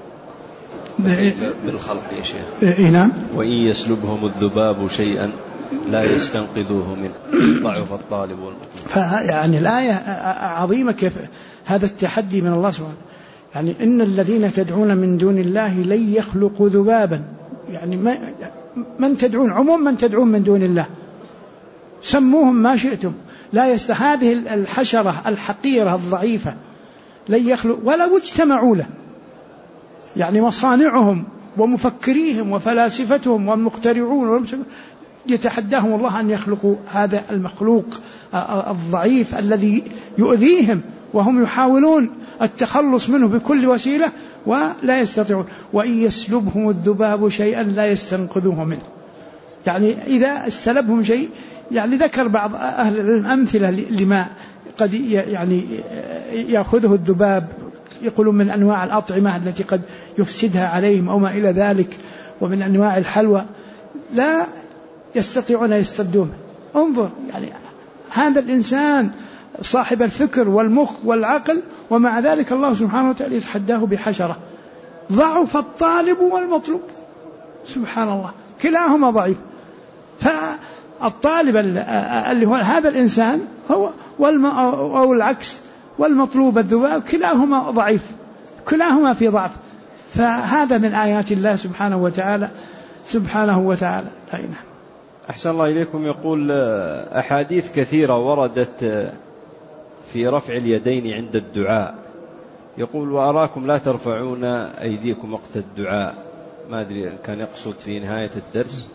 بالخلق يا شيخ.
نعم.
وإن يسلبهم الذباب شيئا لا يستنقذوه منه ضعف الطالب والمطلوب.
فيعني الآية عظيمة كيف هذا التحدي من الله سبحانه. يعني إن الذين تدعون من دون الله لن يخلقوا ذبابا، يعني من تدعون، عموم من تدعون من دون الله، سموهم ما شئتم، هذه الحشرة الحقيرة الضعيفة لن يخلق ولو اجتمعوا له، يعني مصانعهم ومفكريهم وفلاسفتهم والمخترعون يتحداهم الله أن يخلقوا هذا المخلوق الضعيف الذي يؤذيهم، وهم يحاولون التخلص منه بكل وسيلة ولا يستطيعون. وإن يسلبهم الذباب شيئا لا يستنقذوه منه، يعني إذا استلبهم شيء، يعني ذكر بعض أهل العلم أمثلة لما قد يعني يأخذه الذباب، يقولون من أنواع الأطعمة التي قد يفسدها عليهم أو ما إلى ذلك، ومن أنواع الحلوى لا يستطيعون أن يستبدونه. انظر يعني هذا الإنسان صاحب الفكر والمخ والعقل، ومع ذلك الله سبحانه وتعالى يتحداه بحشرة. ضعف الطالب والمطلوب، سبحان الله، كلاهما ضعيف. فالطالب اللي هو هذا الإنسان هو أو العكس، والمطلوب الذباب، كلاهما ضعيف، كلاهما في ضعف. فهذا من آيات الله سبحانه وتعالى.
أحسن الله إليكم. يقول أحاديث كثيرة وردت في رفع اليدين عند الدعاء، يقول وأراكم لا ترفعون أيديكم وقت الدعاء، ما أدري إن كان يقصد في نهاية الدرس.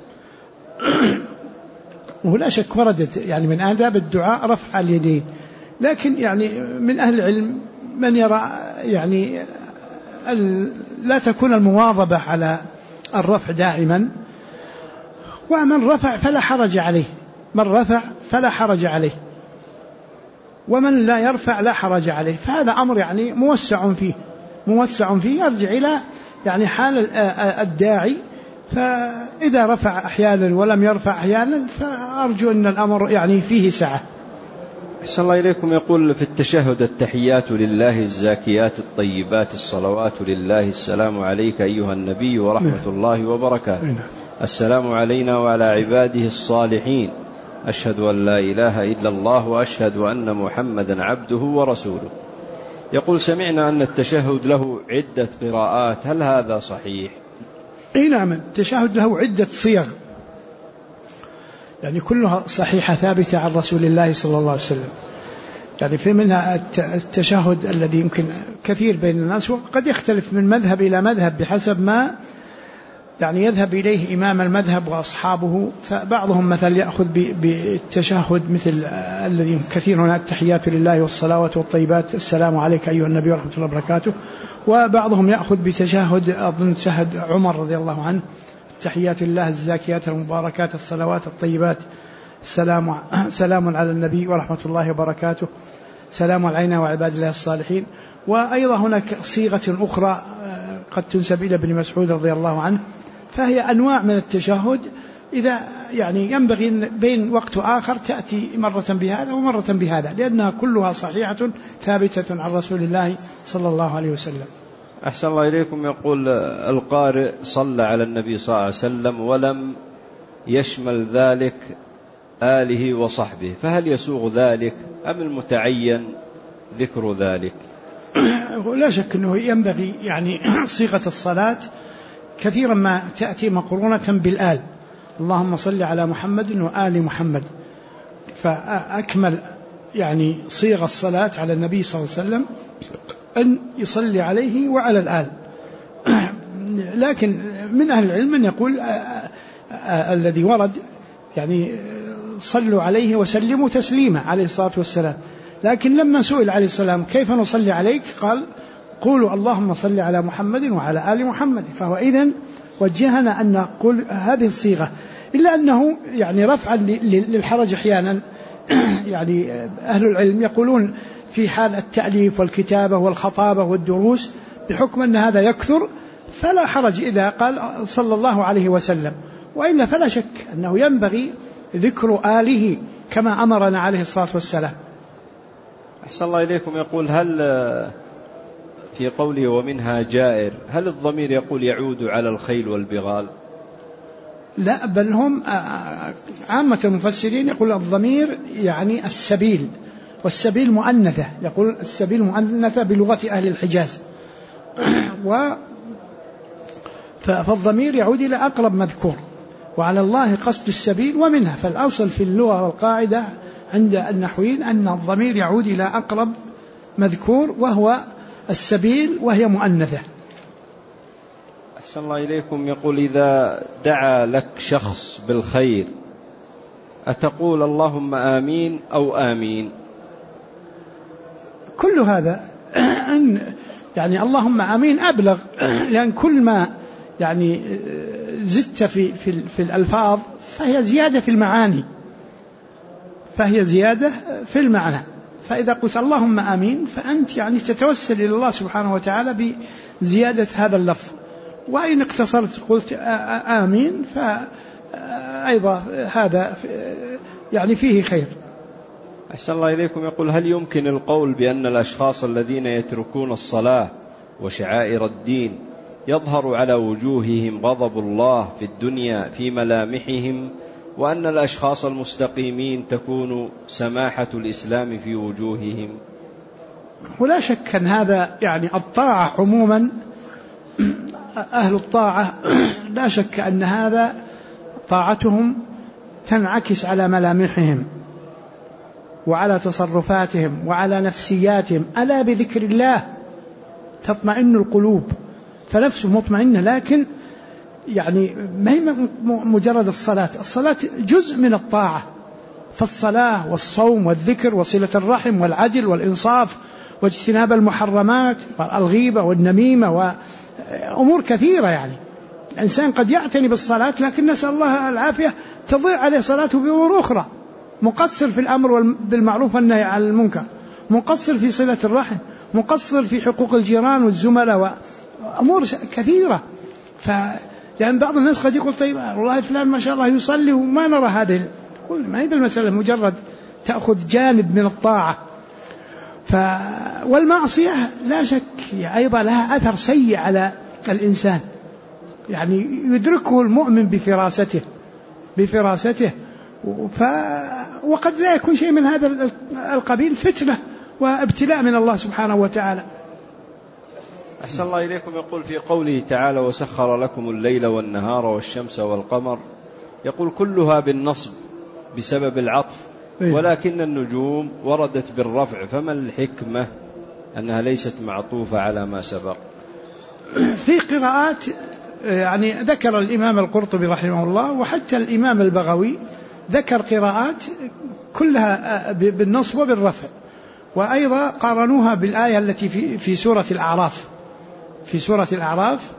ولا شك وردت يعني من آداب الدعاء رفع اليدين، لكن يعني من أهل العلم من يرى يعني لا تكون المواظبة على الرفع دائما، ومن رفع فلا حرج عليه، من رفع فلا حرج عليه، ومن لا يرفع لا حرج عليه. فهذا أمر يعني موسع فيه يرجع إلى يعني حال الداعي. فإذا رفع أحيانا ولم يرفع أحيانا فأرجو أن الأمر يعني فيه سعة.
أحسن الله إليكم. يقول في التشهد التحيات لله الزاكيات الطيبات الصلوات لله السلام عليك أيها النبي ورحمة الله وبركاته، السلام علينا وعلى عباده الصالحين، أشهد أن لا إله إلا الله وأشهد أن محمدا عبده ورسوله. يقول سمعنا أن التشهد له عدة قراءات، هل هذا صحيح؟
نعم، التشهد له عدة صيغ، يعني كلها صحيحة ثابتة عن رسول الله صلى الله عليه وسلم. يعني في منها التشهد الذي يمكن كثير بين الناس، وقد يختلف من مذهب إلى مذهب بحسب ما يعني يذهب إليه إمام المذهب وأصحابه. فبعضهم مثل يأخذ بالتشهد مثل الذي كثير هنا التحيات لله والصلوات والطيبات السلام عليك أيها النبي ورحمة الله وبركاته، وبعضهم يأخذ بتشهد أظن تشهد عمر رضي الله عنه، تحيات الله الزاكيات المباركات الصلوات الطيبات سلام على النبي ورحمة الله وبركاته، سلام علينا وعباد الله الصالحين. وأيضا هناك صيغة أخرى قد تنسب إلى ابن مسعود رضي الله عنه. فهي أنواع من التشهد، إذا يعني ينبغي بين وقت آخر تأتي مرة بهذا ومرة بهذا، لأنها كلها صحيحة ثابتة عن رسول الله صلى الله عليه وسلم.
أحسن الله إليكم. يقول القارئ صلى على النبي صلى الله عليه وسلم ولم يشمل ذلك آله وصحبه، فهل يسوغ ذلك أم المتعين ذكر ذلك؟
لا شك أنه ينبغي يعني صيغة الصلاة كثيرا ما تأتي مقرونة بالآل، اللهم صل على محمد وآل محمد، فأكمل يعني صيغ الصلاة على النبي صلى الله عليه وسلم أن يصلي عليه وعلى الآل. لكن من أهل العلم من يقول الذي ورد يعني صلوا عليه وسلموا تسليما عليه الصلاة والسلام، لكن لما سئل عليه السلام كيف نصلي عليك قال قولوا اللهم صل على محمد وعلى آل محمد. فهو إذن وجهنا أن نقول هذه الصيغة، إلا أنه يعني رفعا للحرج أحيانا يعني أهل العلم يقولون في حال التأليف والكتابة والخطابة والدروس بحكم أن هذا يكثر فلا حرج إذا قال صلى الله عليه وسلم، وإلا فلا شك أنه ينبغي ذكر آله كما أمرنا عليه الصلاة والسلام.
أحسن الله إليكم. يقول هل في قوله ومنها جائر، هل الضمير يقول يعود على الخيل والبغال؟
لا، بل هم عامة المفسرين يقول الضمير يعني السبيل، والسبيل مؤنثة، يقول السبيل مؤنثة بلغة أهل الحجاز، فالضمير يعود إلى أقرب مذكور، وعلى الله قصد السبيل ومنها. فالأوصل في اللغة والقاعدة عند النحويين أن الضمير يعود إلى أقرب مذكور وهو السبيل، وهي مؤنثة.
أحسن الله إليكم. يقول إذا دعا لك شخص بالخير أتقول اللهم آمين أو آمين؟
كل هذا يعني اللهم آمين أبلغ، لأن كل ما يعني زدت في الألفاظ فهي زيادة في المعاني، فإذا قلت اللهم آمين فأنت يعني تتوسل إلى الله سبحانه وتعالى بزيادة هذا اللفظ. وإن اقتصرت قلت آمين فأيضا هذا يعني فيه خير.
أحسن الله إليكم. يقول هل يمكن القول بأن الأشخاص الذين يتركون الصلاة وشعائر الدين يظهر على وجوههم غضب الله في الدنيا في ملامحهم، وأن الأشخاص المستقيمين تكون سماحة الإسلام في وجوههم؟
ولا شك أن هذا يعني الطاعة عموما، أهل الطاعة لا شك أن هذا طاعتهم تنعكس على ملامحهم وعلى تصرفاتهم وعلى نفسياتهم. ألا بذكر الله تطمئن القلوب، فنفسه مطمئنة. لكن يعني ما هي مجرد الصلاة جزء من الطاعة، فالصلاة والصوم والذكر وصلة الرحم والعدل والإنصاف واجتناب المحرمات والغيبة والنميمة وأمور كثيرة. يعني الإنسان قد يعتني بالصلاة لكن نسأل الله العافية تضيع عليه صلاته بأمور أخرى، مقصر في الأمر بالمعروف والنهي عن المنكر، مقصر في صلة الرحم، مقصر في حقوق الجيران والزملاء وأمور كثيرة. لأن بعض الناس قد يقول طيب والله فلان ما شاء الله يصلي وما نرى هذه، ما هي بالمسألة مجرد تأخذ جانب من الطاعة. والمعصية لا شك أيضا لها أثر سيء على الإنسان، يعني يدركه المؤمن بفراسته وقد لا يكون شيء من هذا القبيل، فتنة وابتلاء من الله سبحانه وتعالى.
أحسن الله إليكم. يقول في قوله تعالى وسخر لكم الليل والنهار والشمس والقمر، يقول كلها بالنصب بسبب العطف، ولكن النجوم وردت بالرفع، فما الحكمة أنها ليست معطوفة على ما سبق؟
في قراءات يعني ذكر الإمام القرطبي رحمه الله وحتى الإمام البغوي ذكر قراءات كلها بالنصب وبالرفع، وأيضا قارنوها بالآية التي في سورة الأعراف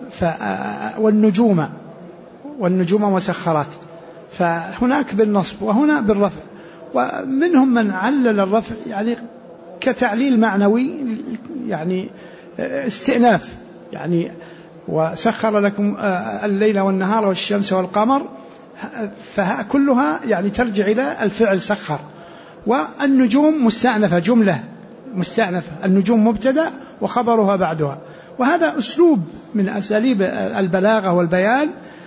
والنجوم مسخرات، فهناك بالنصب وهنا بالرفع. ومنهم من علل الرفع يعني كتعليل معنوي، يعني استئناف، يعني وسخر لكم الليل والنهار والشمس والقمر، فكلها يعني ترجع إلى الفعل سخر. والنجوم مستأنفة، جملة مستأنفة، النجوم مبتدأ وخبرها بعدها. وهذا أسلوب من أساليب البلاغة والبيان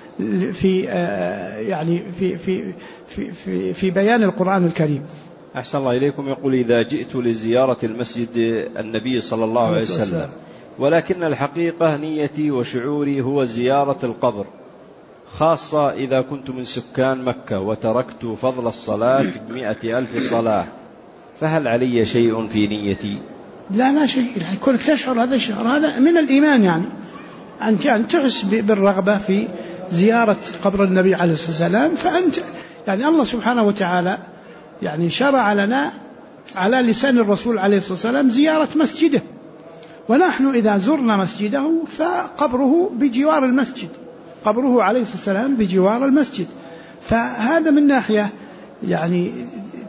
في بيان القرآن الكريم.
أحسن الله إليكم. يقول إذا جئت لزيارة المسجد النبي صلى الله عليه وسلم ولكن الحقيقة نيتي وشعوري هو زيارة القبر، خاصة إذا كنت من سكان مكة وتركت فضل الصلاة 100,000 صلاة، فهل علي شيء في نيتي؟
لا شيء، يعني كونك تشعر هذا الشعر هذا من الإيمان، يعني أنت يعني تحس بالرغبة في زيارة قبر النبي عليه الصلاة والسلام، فأنت يعني الله سبحانه وتعالى يعني شرع لنا على لسان الرسول عليه الصلاة والسلام زيارة مسجده، ونحن إذا زرنا مسجده فقبره بجوار المسجد، قبره عليه الصلاة والسلام بجوار المسجد. فهذا من ناحية يعني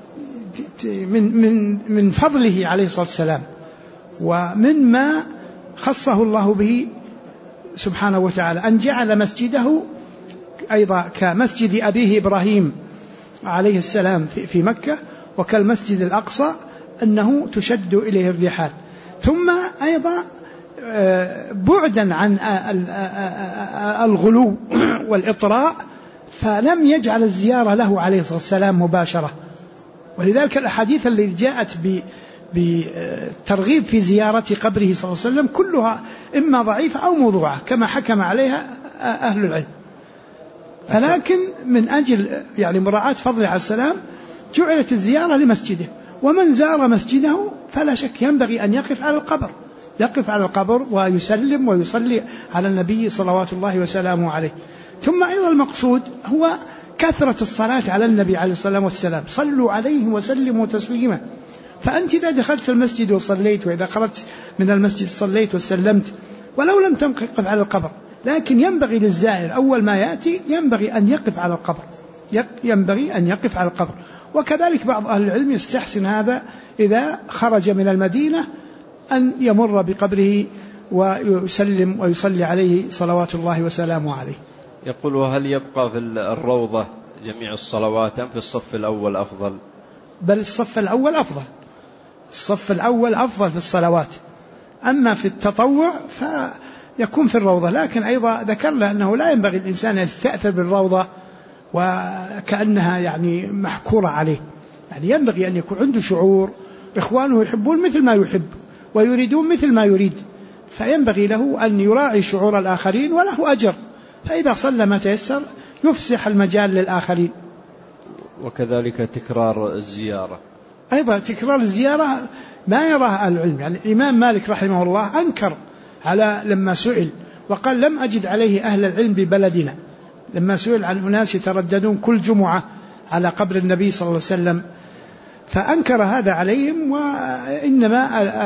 من فضله عليه الصلاة والسلام، ومن ما خصه الله به سبحانه وتعالى أن جعل مسجده أيضا كمسجد أبيه إبراهيم عليه السلام في مكة، وكالمسجد الأقصى أنه تشد إليه الرحال. ثم أيضا بعدا عن الغلو والإطراء، فلم يجعل الزيارة له عليه الصلاة والسلام مباشرة. ولذلك الأحاديث التي جاءت بالترغيب في زيارة قبره صلى الله عليه وسلم كلها إما ضعيفة أو موضوعة كما حكم عليها أهل العلم. فلكن من أجل يعني مراعاة فضله عليه السلام جعلت الزيارة لمسجده، ومن زار مسجده فلا شك ينبغي أن يقف على القبر ويسلم ويصلي على النبي صلوات الله وسلامه عليه. ثم أيضا المقصود هو كثرة الصلاة على النبي عليه الصلاة والسلام، صلوا عليه وسلموا تسليما. فأنت إذا دخلت المسجد وصليت، وإذا خرجت من المسجد صليت وسلمت، ولو لم تقف على القبر، لكن ينبغي للزائر أول ما يأتي ينبغي أن يقف على القبر. وكذلك بعض أهل العلم يستحسن هذا إذا خرج من المدينة أن يمر بقبره ويسلم ويصلي عليه صلوات الله وسلامه عليه.
يقول: وهل يبقى في الروضة جميع الصلوات أم في الصف الأول أفضل؟
بل الصف الأول أفضل في الصلوات، أما في التطوع فيكون في الروضة. لكن أيضا ذكرنا أنه لا ينبغي الإنسان أن يستأثر بالروضة وكأنها يعني محكورة عليه، يعني ينبغي أن يكون عنده شعور، إخوانه يحبون مثل ما يحب ويريدون مثل ما يريد، فينبغي له أن يراعي شعور الآخرين وله أجر، فإذا صلى ما تيسر يفسح المجال للآخرين.
وكذلك تكرار الزيارة،
أيضا تكرار الزيارة ما يراه العلم. يعني الإمام مالك رحمه الله أنكر على لما سئل وقال: لم أجد عليه أهل العلم ببلدنا، لما سئل عن أناس يترددون كل جمعة على قبر النبي صلى الله عليه وسلم، فأنكر هذا عليهم. وإنما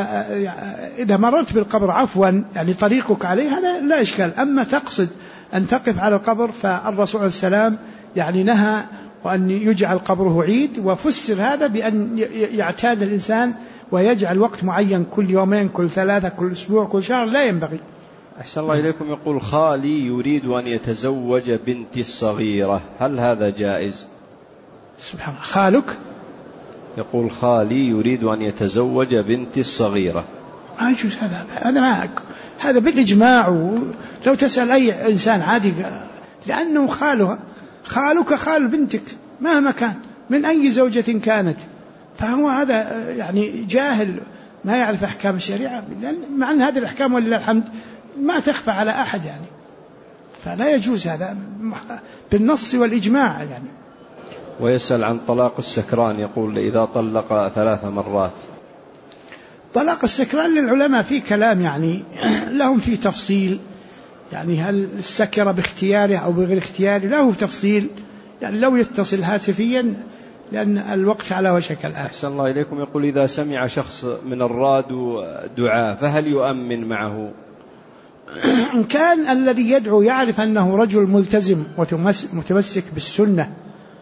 إذا مررت بالقبر عفوا يعني طريقك عليه هذا لا إشكال، أما تقصد أن تقف على القبر فالرسول عليه السلام يعني نهى وأن يجعل قبره عيد، وفسر هذا بأن يعتاد الإنسان ويجعل وقت معين كل يومين كل ثلاثة كل أسبوع كل شهر، لا ينبغي.
أحسن الله إليكم. يقول: خالي يريد أن يتزوج بنتي الصغيرة، هل هذا جائز؟
سبحان الله. خالك؟
يقول: خالي يريد أن يتزوج بنتي الصغيرة.
ما يجوز هذا بالإجماع، لو تسأل أي إنسان عادي، لأنه خالك خال بنتك مهما كان من أي زوجة كانت، فهو هذا يعني جاهل ما يعرف أحكام الشريعة، مع أن هذه الأحكام ولله الحمد ما تخفى على أحد يعني، فلا يجوز هذا بالنص والإجماع يعني.
ويسأل عن طلاق السكران، يقول: إذا طلق 3 مرات.
طلاق السكران للعلماء فيه كلام يعني لهم فيه تفصيل، يعني هل السكر باختياره أو بغير اختياره له تفصيل، يعني لو يتصل هاتفيا لأن الوقت على وشك الآن.
أحسن الله إليكم. يقول: إذا سمع شخص من الراديو دعاء فهل يؤمن معه؟
إن كان الذي يدعو يعرف أنه رجل ملتزم ومتمسك بالسنة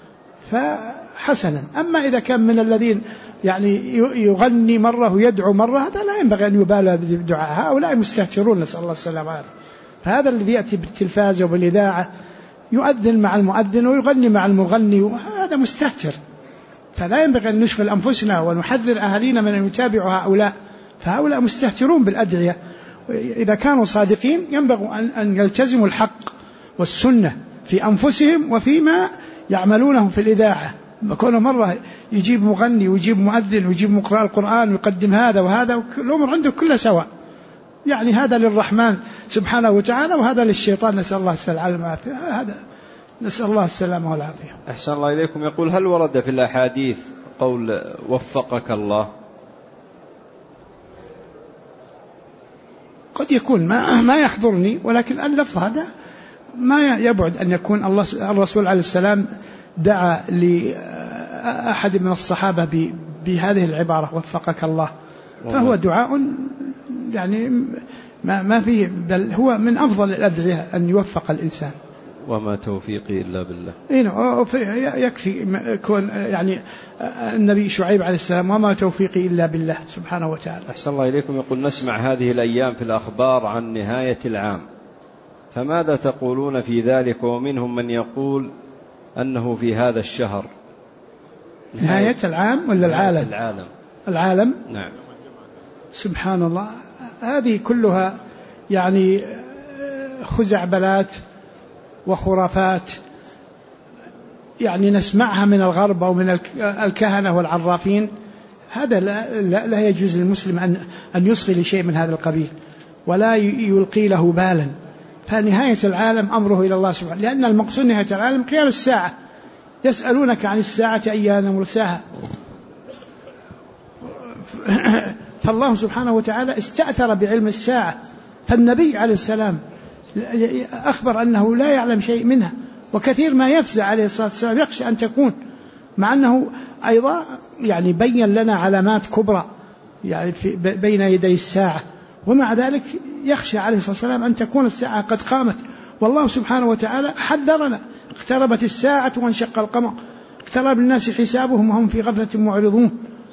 فحسنا، أما إذا كان من الذين يعني يغني مرة ويدعو مرة هذا لا ينبغي أن يبالى بدعاء، هؤلاء مستهترون نسأل الله السلامة. فهذا الذي يأتي بالتلفاز وبالإذاعة يؤذن مع المؤذن ويغني مع المغني وهذا مستهتر، فلا ينبغي أن نشغل أنفسنا ونحذر أهالينا من أن يتابعوا هؤلاء، فهؤلاء مستهترون بالأدعية. إذا كانوا صادقين ينبغي أن يلتزموا الحق والسنة في أنفسهم وفيما يعملونه في الإذاعة. كل مرة يجيب مغني ويجيب مؤذن ويجيب مقرأ القرآن ويقدم هذا وهذا، الأمر عنده كله سواء، يعني هذا للرحمن سبحانه وتعالى وهذا للشيطان، نسأل الله السلامة والعافية، هذا نسأل الله السلامة والعافية.
أحسن الله إليكم. يقول: هل ورد في الأحاديث قول وفقك الله؟
قد يكون ما يحضرني، ولكن اللفظ هذا ما يبعد أن يكون الرسول عليه السلام دعا لأحد من الصحابة بهذه العبارة وفقك الله، فهو دعاء يعني ما فيه، بل هو من أفضل الأدعية أن يوفق الإنسان.
وما توفيقي إلا بالله.
يكفي يكون يعني النبي شعيب عليه السلام: وما توفيقي إلا بالله سبحانه وتعالى.
أحسن الله إليكم. يقول: نسمع هذه الأيام في الأخبار عن نهاية العام، فماذا تقولون في ذلك؟ ومنهم من يقول أنه في هذا الشهر.
نهاية العام ولا العالم؟ العالم.
نعم.
سبحان الله، هذه كلها يعني خزعبلات وخرافات يعني نسمعها من الغرب أو من الكهنة والعرافين. هذا لا يجوز للمسلم أن يصغي لشيء من هذا القبيل ولا يلقي له بالا. فنهاية العالم أمره إلى الله سبحانه، لأن المقصود نهاية العالم قيام الساعة، يسألونك عن الساعة أيان مرساها. فالله سبحانه وتعالى استأثر بعلم الساعة، فالنبي عليه السلام أخبر أنه لا يعلم شيء منها، وكثير ما يفزع عليه الصلاة والسلام يخشى أن تكون، مع أنه أيضا يعني بين لنا علامات كبرى يعني بين يدي الساعة، ومع ذلك يخشى عليه الصلاة والسلام أن تكون الساعة قد قامت. والله سبحانه وتعالى حذرنا: اقتربت الساعة وانشق القمر، اقترب الناس حسابهم وهم في غفلة معرضون.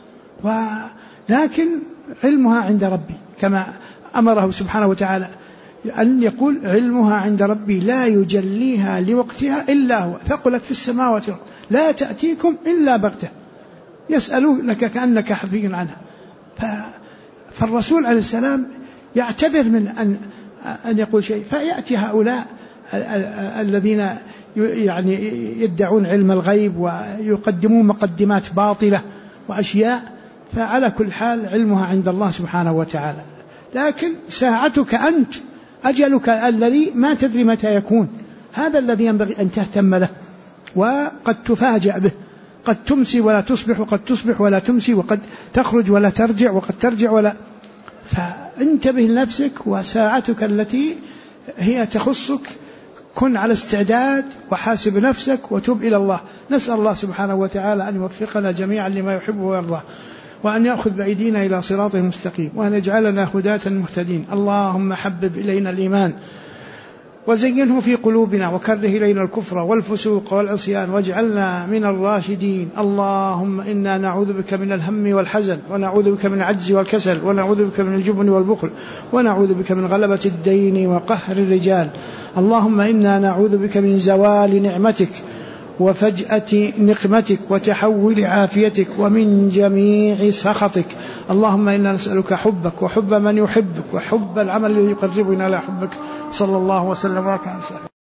ولكن علمها عند ربي كما أمره سبحانه وتعالى أن يقول: علمها عند ربي لا يجليها لوقتها إلا هو، ثقلت في السماوات والأرض، لا تأتيكم إلا بغتة، يسألونك كأنك حفي عنها. فالرسول عليه السلام يعتذر من أن يقول شيء، فيأتي هؤلاء الذين يعني يدعون علم الغيب ويقدمون مقدمات باطلة وأشياء. فعلى كل حال علمها عند الله سبحانه وتعالى، لكن ساعتك أنت، أجلك الذي ما تدري متى يكون، هذا الذي ينبغي أن تهتم له، وقد تفاجأ به، قد تمسي ولا تصبح، وقد تصبح ولا تمسي، وقد تخرج ولا ترجع، وقد ترجع ولا. فانتبه لنفسك وساعتك التي هي تخصك، كن على استعداد وحاسب نفسك وتوب إلى الله. نسأل الله سبحانه وتعالى أن يوفقنا جميعا لما يحبه ويرضاه، وأن يأخذ بأيدينا إلى صراطه المستقيم، وأن يجعلنا هداة مهتدين. اللهم حبب إلينا الإيمان وزينه في قلوبنا، وكره إلينا الكفر والفسوق والعصيان، واجعلنا من الراشدين. اللهم إنا نعوذ بك من الهم والحزن، ونعوذ بك من العجز والكسل، ونعوذ بك من الجبن والبخل، ونعوذ بك من غلبة الدين وقهر الرجال. اللهم إنا نعوذ بك من زوال نعمتك وفجأة نقمتك وتحول عافيتك ومن جميع سخطك. اللهم إنا نسألك حبك وحب من يحبك وحب العمل الذي يقربنا إلى حبك. صلى الله وسلم وبارك على